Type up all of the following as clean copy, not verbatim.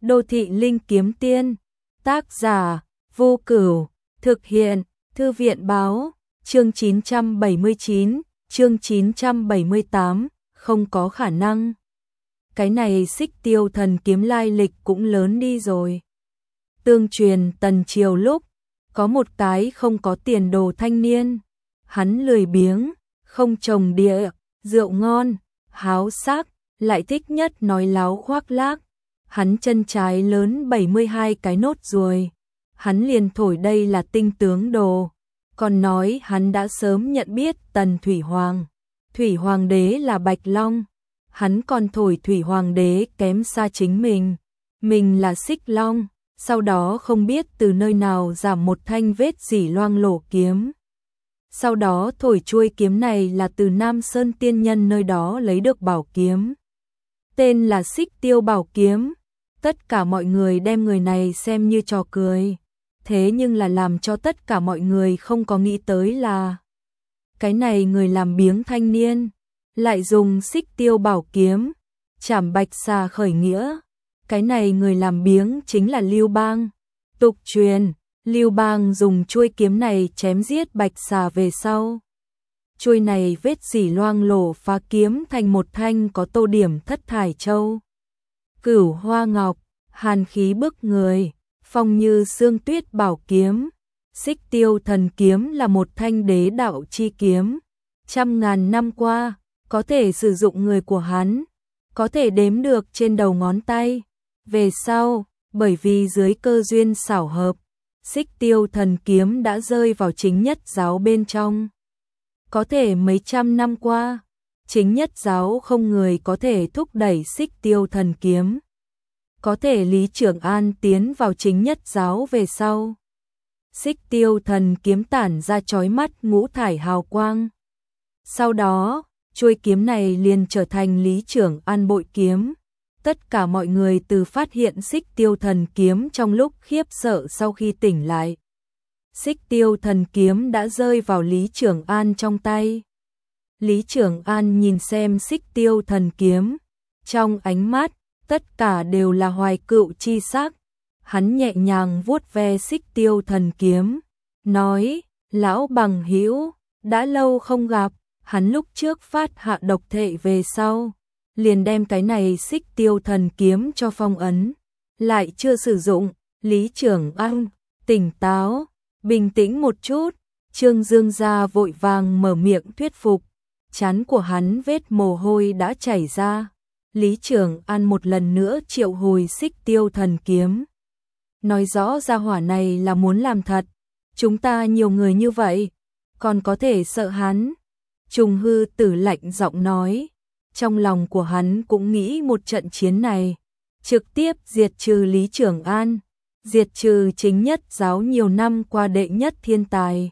Đô thị linh kiếm tiên, tác giả, Vô Cửu, thực hiện, Thư viện báo, chương 979, chương 978, không có khả năng. Cái này Xích Tiêu thần kiếm lai lịch cũng lớn đi rồi. Tương truyền tần triều lúc, có một cái không có tiền đồ thanh niên, hắn lười biếng, không trồng địa, rượu ngon, háo sắc, lại thích nhất nói láo khoác lác. Hắn chân trái lớn 72 cái nốt ruồi. Hắn liền thổi đây là tinh tướng đồ, còn nói hắn đã sớm nhận biết Tần Thủy Hoàng. Thủy Hoàng đế là Bạch Long, hắn còn thổi Thủy Hoàng đế kém xa chính mình là Xích Long, sau đó không biết từ nơi nào giảm một thanh vết dỉ loang lổ kiếm. Sau đó thổi chuôi kiếm này là từ Nam Sơn tiên nhân nơi đó lấy được bảo kiếm. Tên là Xích Tiêu bảo kiếm. Tất cả mọi người đem người này xem như trò cười. Thế nhưng là làm cho tất cả mọi người không có nghĩ tới là cái này người làm biếng thanh niên lại dùng Xích Tiêu bảo kiếm chảm bạch xà khởi nghĩa. Cái này người làm biếng chính là Lưu Bang. Tục truyền, Lưu Bang dùng chuôi kiếm này chém giết bạch xà về sau. Chuôi này vết dỉ loang lổ phá kiếm thành một thanh có tô điểm thất thải châu. Cửu hoa ngọc, hàn khí bức người, phong như sương tuyết bảo kiếm. Xích Tiêu thần kiếm là một thanh đế đạo chi kiếm. Trăm ngàn năm qua, có thể sử dụng người của hắn, có thể đếm được trên đầu ngón tay. Về sau, bởi vì dưới cơ duyên xảo hợp, Xích Tiêu thần kiếm đã rơi vào chính nhất giáo bên trong. Có thể mấy trăm năm qua, chính nhất giáo không người có thể thúc đẩy Xích Tiêu thần kiếm. Có thể Lý Trường An tiến vào chính nhất giáo về sau. Xích Tiêu thần kiếm tản ra chói mắt ngũ thải hào quang. Sau đó, chuôi kiếm này liền trở thành Lý Trường An bội kiếm. Tất cả mọi người từ phát hiện Xích Tiêu thần kiếm trong lúc khiếp sợ sau khi tỉnh lại. Xích Tiêu thần kiếm đã rơi vào Lý Trường An trong tay. Lý Trường An nhìn xem Xích Tiêu thần kiếm, trong ánh mắt tất cả đều là hoài cựu chi sắc. Hắn nhẹ nhàng vuốt ve Xích Tiêu thần kiếm, nói: "Lão bằng hữu, đã lâu không gặp." Hắn lúc trước phát hạ độc thệ về sau, liền đem cái này Xích Tiêu thần kiếm cho phong ấn, lại chưa sử dụng. Lý Trường An, tỉnh táo, bình tĩnh một chút. Trương Dương gia vội vàng mở miệng thuyết phục, trán của hắn vết mồ hôi đã chảy ra. Lý Trường An một lần nữa triệu hồi Xích Tiêu thần kiếm, nói rõ gia hỏa này là muốn làm thật. Chúng ta nhiều người như vậy, còn có thể sợ hắn? Trùng Hư Tử lạnh giọng nói. Trong lòng của hắn cũng nghĩ một trận chiến này, trực tiếp diệt trừ Lý Trường An, diệt trừ chính nhất giáo nhiều năm qua đệ nhất thiên tài.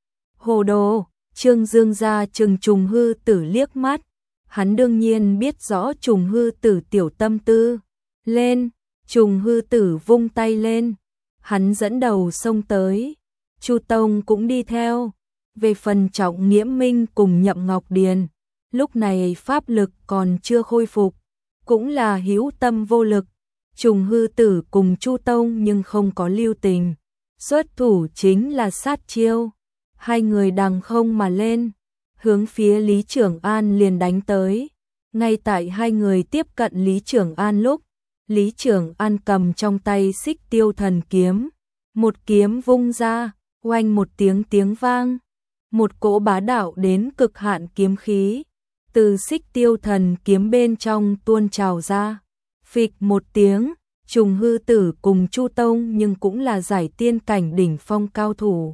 Hồ đồ! Trương Dương gia trừng Trùng Hư Tử liếc mắt. Hắn đương nhiên biết rõ Trùng Hư Tử tiểu tâm tư. Lên! Trùng Hư Tử vung tay lên. Hắn dẫn đầu xông tới. Chu Tông cũng đi theo. Về phần Trọng Nghiễm Minh cùng Nhậm Ngọc Điền, lúc này pháp lực còn chưa khôi phục, cũng là hữu tâm vô lực. Trùng Hư Tử cùng Chu Tông nhưng không có lưu tình, xuất thủ chính là sát chiêu. Hai người đằng không mà lên, hướng phía Lý Trường An liền đánh tới. Ngay tại hai người tiếp cận Lý Trường An lúc, Lý Trường An cầm trong tay Xích Tiêu thần kiếm, một kiếm vung ra, oanh một tiếng vang, một cỗ bá đạo đến cực hạn kiếm khí từ Xích Tiêu thần kiếm bên trong tuôn trào ra. Phịch một tiếng, Trùng Hư Tử cùng Chu Tông nhưng cũng là giải tiên cảnh đỉnh phong cao thủ.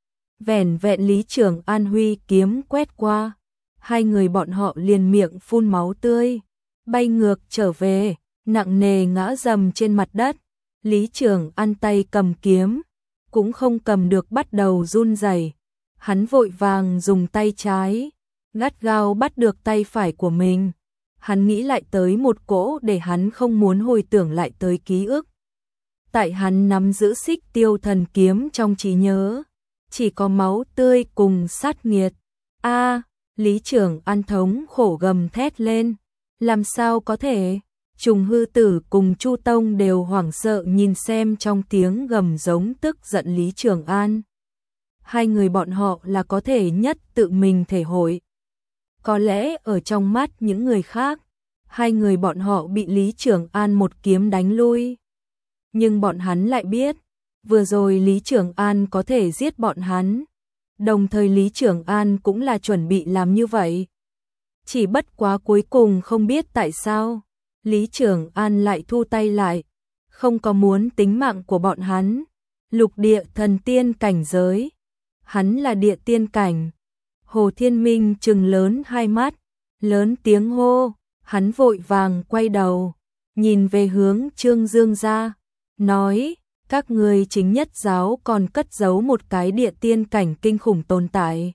Vẻn vẹn Lý Trường An huy kiếm quét qua, hai người bọn họ liền miệng phun máu tươi, bay ngược trở về, nặng nề ngã dầm trên mặt đất. Lý Trường An tay cầm kiếm, cũng không cầm được bắt đầu run rẩy. Hắn vội vàng dùng tay trái gắt gao bắt được tay phải của mình. Hắn nghĩ lại tới một cỗ để hắn không muốn hồi tưởng lại tới ký ức. Tại hắn nắm giữ Xích Tiêu thần kiếm trong trí nhớ, chỉ có máu tươi cùng sát nghiệt. A! Lý Trường An thống khổ gầm thét lên. Làm sao có thể? Trùng Hư Tử cùng Chu Tông đều hoảng sợ nhìn xem trong tiếng gầm giống tức giận Lý Trường An. Hai người bọn họ là có thể nhất tự mình thể hội. Có lẽ ở trong mắt những người khác, hai người bọn họ bị Lý Trường An một kiếm đánh lui. Nhưng bọn hắn lại biết, vừa rồi Lý Trường An có thể giết bọn hắn. Đồng thời Lý Trường An cũng là chuẩn bị làm như vậy. Chỉ bất quá cuối cùng không biết tại sao, Lý Trường An lại thu tay lại, không có muốn tính mạng của bọn hắn. Lục địa thần tiên cảnh giới, hắn là địa tiên cảnh. Hồ Thiên Minh trừng lớn hai mắt, lớn tiếng hô, hắn vội vàng quay đầu, nhìn về hướng Trương Dương gia, nói, các ngươi chính nhất giáo còn cất giấu một cái địa tiên cảnh kinh khủng tồn tại.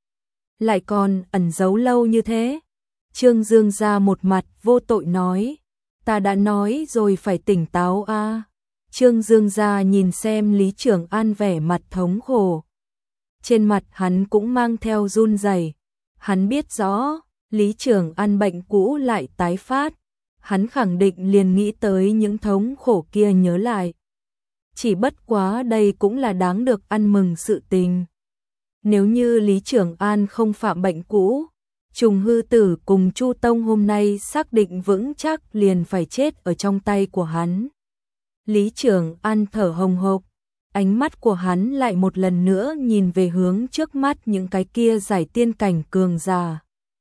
Lại còn ẩn giấu lâu như thế. Trương Dương gia một mặt vô tội nói, ta đã nói rồi phải tỉnh táo a. Trương Dương gia nhìn xem Lý Trường An vẻ mặt thống khổ. Trên mặt hắn cũng mang theo run rẩy. Hắn biết rõ, Lý Trường An bệnh cũ lại tái phát. Hắn khẳng định liền nghĩ tới những thống khổ kia nhớ lại. Chỉ bất quá đây cũng là đáng được ăn mừng sự tình. Nếu như Lý Trường An không phạm bệnh cũ, Trùng Hư Tử cùng Chu Tông hôm nay xác định vững chắc liền phải chết ở trong tay của hắn. Lý Trường An thở hồng hộc, ánh mắt của hắn lại một lần nữa nhìn về hướng trước mắt những cái kia giải tiên cảnh cường giả.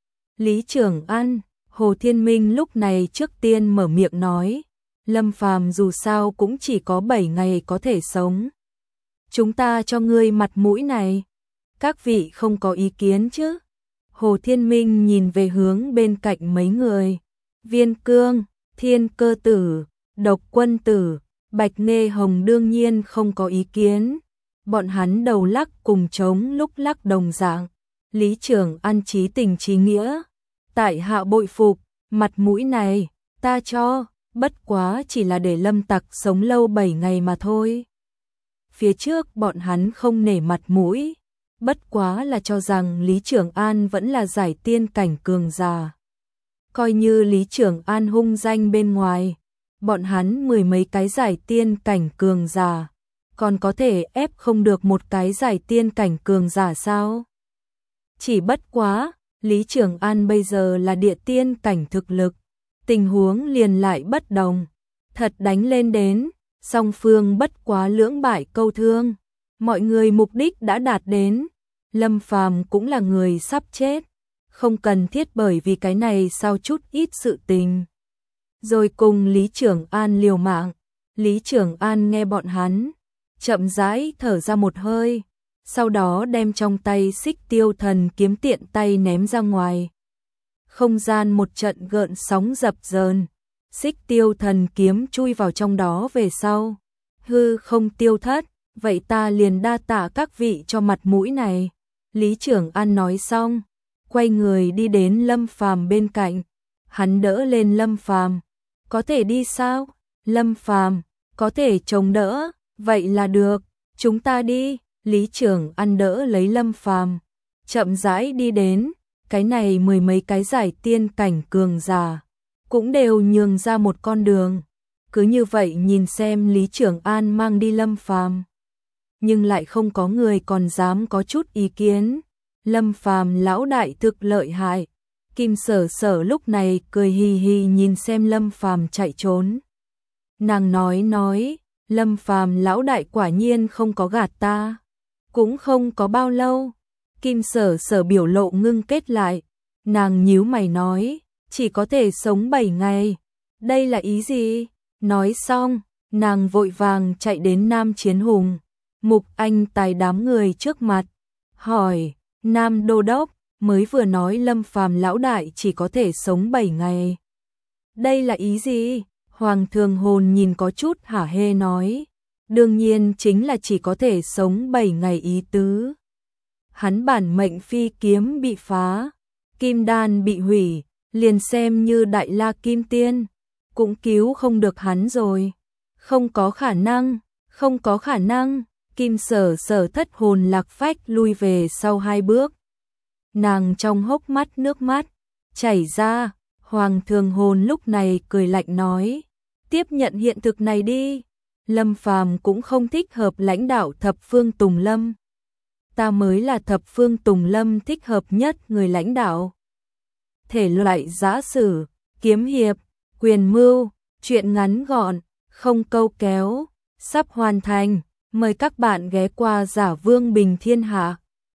Lý Trường An, Hồ Thiên Minh lúc này trước tiên mở miệng nói, Lâm Phàm dù sao cũng chỉ có 7 ngày có thể sống. Chúng ta cho ngươi mặt mũi này. Các vị không có ý kiến chứ? Hồ Thiên Minh nhìn về hướng bên cạnh mấy người. Viên Cương, Thiên Cơ Tử, Độc Quân Tử, Bạch Nghê Hồng đương nhiên không có ý kiến. Bọn hắn đầu lắc cùng trống lúc lắc đồng dạng. Lý Trường An chí tình chí nghĩa. Tại hạ bội phục, mặt mũi này, ta cho, bất quá chỉ là để Lâm Tặc sống lâu 7 ngày mà thôi. Phía trước bọn hắn không nể mặt mũi, bất quá là cho rằng Lý Trường An vẫn là giải tiên cảnh cường giả. Coi như Lý Trường An hung danh bên ngoài, bọn hắn 10 mấy cái giải tiên cảnh cường giả, còn có thể ép không được một cái giải tiên cảnh cường giả sao? Chỉ bất quá, Lý Trường An bây giờ là địa tiên cảnh thực lực, tình huống liền lại bất đồng. Thật đánh lên đến, song phương bất quá lưỡng bại câu thương, mọi người mục đích đã đạt đến. Lâm Phàm cũng là người sắp chết, không cần thiết bởi vì cái này sao chút ít sự tình. Rồi cùng Lý Trường An liều mạng. Lý Trường An nghe bọn hắn, chậm rãi thở ra một hơi, sau đó đem trong tay Xích Tiêu Thần kiếm tiện tay ném ra ngoài. Không gian một trận gợn sóng dập dờn, Xích Tiêu Thần kiếm chui vào trong đó về sau. Hư không tiêu thất, vậy ta liền đa tạ các vị cho mặt mũi này. Lý Trường An nói xong, quay người đi đến Lâm Phàm bên cạnh. Hắn đỡ lên Lâm Phàm, có thể đi sao? Lâm Phàm, có thể chống đỡ, vậy là được, chúng ta đi. Lý Trường An đỡ lấy Lâm Phàm, chậm rãi đi đến, cái này 10 mấy cái giải tiên cảnh cường giả, cũng đều nhường ra một con đường. Cứ như vậy nhìn xem Lý Trường An mang đi Lâm Phàm, nhưng lại không có người còn dám có chút ý kiến. Lâm Phàm lão đại thực lợi hại. Kim Sở Sở lúc này cười hì hì nhìn xem Lâm Phàm chạy trốn. Nàng nói, Lâm Phàm lão đại quả nhiên không có gạt ta. Cũng không có bao lâu, Kim Sở Sở biểu lộ ngưng kết lại. Nàng nhíu mày nói, chỉ có thể sống 7 ngày. Đây là ý gì? Nói xong, nàng vội vàng chạy đến Nam Chiến Hùng, Mục Anh Tài đám người trước mặt, hỏi, Nam Đô Đốc, mới vừa nói Lâm Phàm lão đại chỉ có thể sống 7 ngày. Đây là ý gì? Hoàng Thường Hồn nhìn có chút hả hê nói, đương nhiên chính là chỉ có thể sống 7 ngày ý tứ. Hắn bản mệnh phi kiếm bị phá, kim đan bị hủy, liền xem như Đại La Kim Tiên, cũng cứu không được hắn rồi. Không có khả năng, không có khả năng. Kim Sở Sở thất hồn lạc phách lui về sau 2 bước. Nàng trong hốc mắt nước mắt chảy ra, Hoàng Thường Hồn lúc này cười lạnh nói, tiếp nhận hiện thực này đi. Lâm Phàm cũng không thích hợp lãnh đạo thập phương Tùng Lâm. Ta mới là thập phương Tùng Lâm thích hợp nhất người lãnh đạo. Thể loại giã sử, kiếm hiệp, quyền mưu, truyện ngắn gọn, không câu kéo, sắp hoàn thành. Mời các bạn ghé qua Giả Vương Bình Thiên Hạ.